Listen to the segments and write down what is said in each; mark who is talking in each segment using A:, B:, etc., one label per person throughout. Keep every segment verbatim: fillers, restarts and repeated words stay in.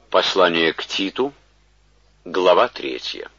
A: Послание к Титу, глава третья.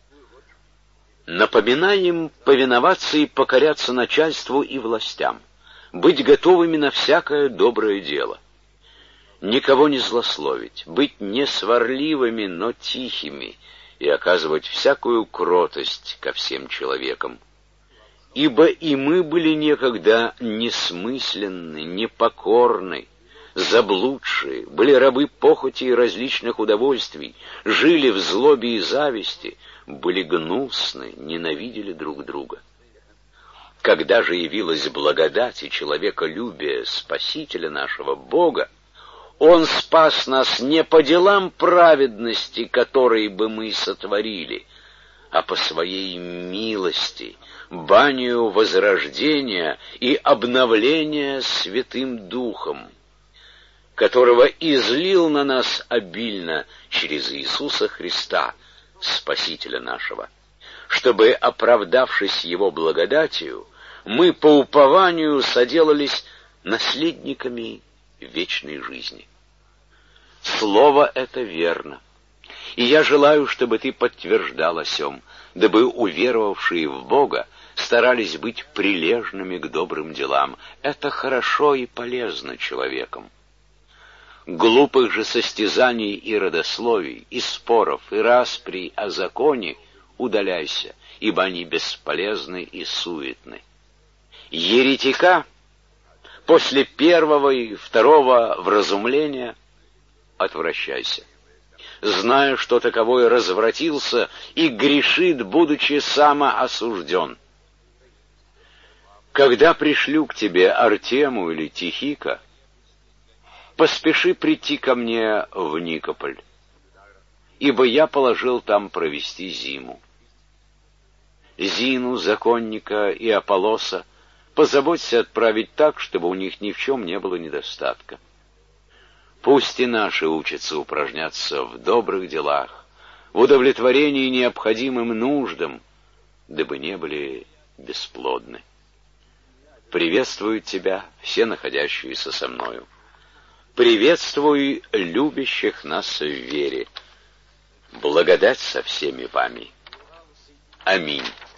A: Напоминаем повиноваться и покоряться начальству и властям, быть готовыми на всякое доброе дело, никого не злословить, быть не сварливыми, но тихими и оказывать всякую кротость ко всем человекам. Ибо и мы были некогда несмысленны, непокорны, заблудшие, были рабы похоти и различных удовольствий, жили в злобе и зависти, были гнусны, ненавидели друг друга. Когда же явилась благодать и человеколюбие Спасителя нашего Бога, Он спас нас не по делам праведности, которые бы мы сотворили, а по Своей милости, банию возрождения и обновления Святым Духом, которого излил на нас обильно через Иисуса Христа, Спасителя нашего, чтобы, оправдавшись Его благодатью, мы по упованию соделались наследниками вечной жизни. Слово это верно, и я желаю, чтобы ты подтверждал о сем, дабы уверовавшие в Бога старались быть прилежными к добрым делам. Это хорошо и полезно человеком. Глупых же состязаний и родословий, и споров, и расприй о законе удаляйся, ибо они бесполезны и суетны. Еретика после первого и второго вразумления отвращайся, зная, что таковой развратился и грешит, будучи самоосужден. Когда пришлю к тебе Артему или Тихика, поспеши прийти ко мне в Никополь, ибо я положил там провести зиму. Зину, законника и Аполлоса позаботься отправить так, чтобы у них ни в чем не было недостатка. Пусть и наши учатся упражняться в добрых делах, в удовлетворении необходимым нуждам, дабы не были бесплодны. Приветствуют тебя все находящиеся со мною. Приветствуй любящих нас в вере. Благодать со всеми вами. Аминь.